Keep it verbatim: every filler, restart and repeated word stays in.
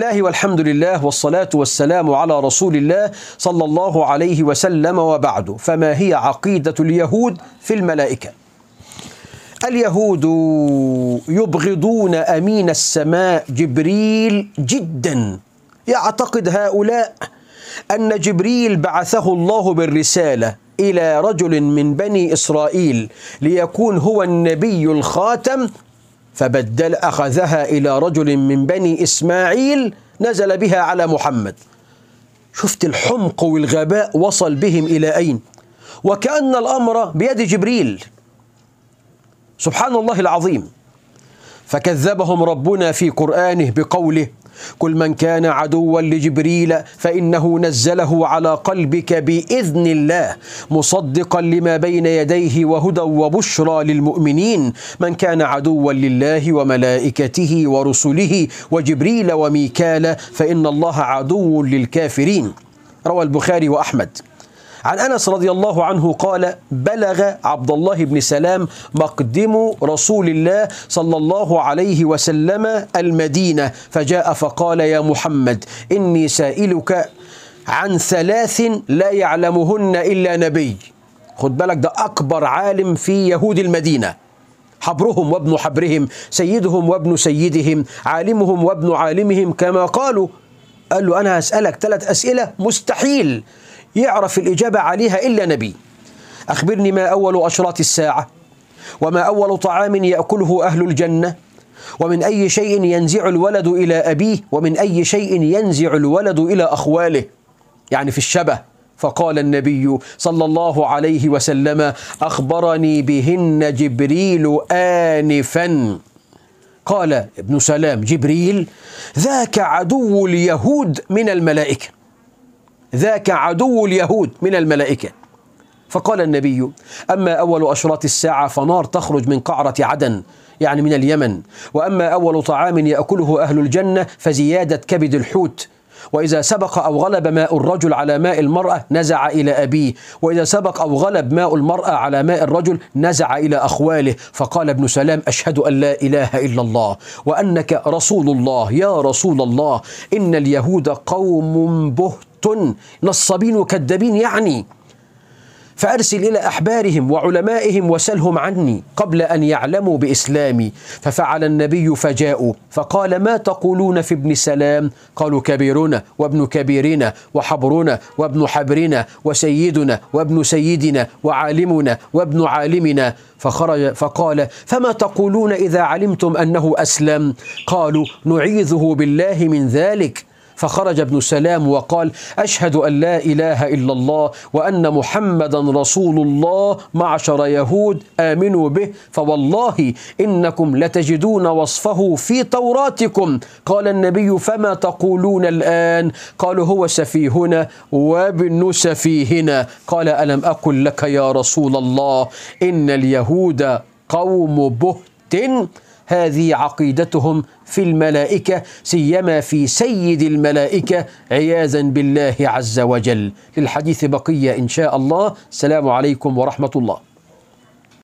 الله والحمد لله والصلاة والسلام على رسول الله صلى الله عليه وسلم، وبعد. فما هي عقيدة اليهود في الملائكة؟ اليهود يبغضون أمين السماء جبريل جدا. يعتقد هؤلاء أن جبريل بعثه الله بالرسالة إلى رجل من بني إسرائيل ليكون هو النبي الخاتم، فبدل أخذها إلى رجل من بني إسماعيل نزل بها على محمد. شفت الحمق والغباء وصل بهم إلى أين؟ وكأن الأمر بيد جبريل، سبحان الله العظيم. فكذبهم ربنا في قرآنه بقوله: كل من كان عدوا لجبريل فإنه نزله على قلبك بإذن الله مصدقا لما بين يديه وهدى وبشرى للمؤمنين. من كان عدوا لله وملائكته ورسله وجبريل وميكال فإن الله عدو للكافرين. روى البخاري وأحمد. عن أنس رضي الله عنه قال: بلغ عبد الله بن سلام مقدم رسول الله صلى الله عليه وسلم المدينة، فجاء فقال: يا محمد إني سائلك عن ثلاث لا يعلمهن إلا نبي. خد بالك، ده أكبر عالم في يهود المدينة، حبرهم وابن حبرهم، سيدهم وابن سيدهم، عالمهم وابن عالمهم كما قالوا. قال له: أنا هسألك ثلاث أسئلة مستحيل يعرف الإجابة عليها إلا نبي. أخبرني ما أول أشراط الساعة، وما أول طعام يأكله أهل الجنة، ومن أي شيء ينزع الولد إلى أبيه، ومن أي شيء ينزع الولد إلى أخواله، يعني في الشبه. فقال النبي صلى الله عليه وسلم: أخبرني بهن جبريل آنفا. قال ابن سلام: جبريل ذاك عدو اليهود من الملائكة، ذاك عدو اليهود من الملائكة. فقال النبي: أما أول أشراط الساعة فنار تخرج من قعرة عدن، يعني من اليمن. وأما أول طعام يأكله أهل الجنة فزيادة كبد الحوت. وإذا سبق أو غلب ماء الرجل على ماء المرأة نزع إلى أبيه، وإذا سبق أو غلب ماء المرأة على ماء الرجل نزع إلى أخواله. فقال ابن سلام: أشهد أن لا إله إلا الله وأنك رسول الله. يا رسول الله، إن اليهود قوم بهت نصابين وكذابين يعني، فأرسل إلى أحبارهم وعلمائهم وسلهم عني قبل أن يعلموا بإسلامي. ففعل النبي فجاءوا فقال: ما تقولون في ابن سلام؟ قالوا: كبيرنا وابن كبيرنا وحبرنا وابن حبرنا وسيدنا وابن سيدنا وعالمنا وابن عالمنا. فخرج فقال: فما تقولون إذا علمتم أنه أسلم؟ قالوا: نعيذه بالله من ذلك. فخرج ابن سلام وقال: أشهد أن لا إله إلا الله وأن محمدا رسول الله. معشر يهود آمنوا به، فوالله إنكم لتجدون وصفه في توراتكم. قال النبي: فما تقولون الآن؟ قالوا: هو سفيهنا وابن سفيهنا. قال: ألم أقل لك يا رسول الله إن اليهود قوم بهت؟ هذه عقيدتهم في الملائكة، سيما في سيد الملائكة عياذا بالله عز وجل. للحديث بقية إن شاء الله. السلام عليكم ورحمة الله.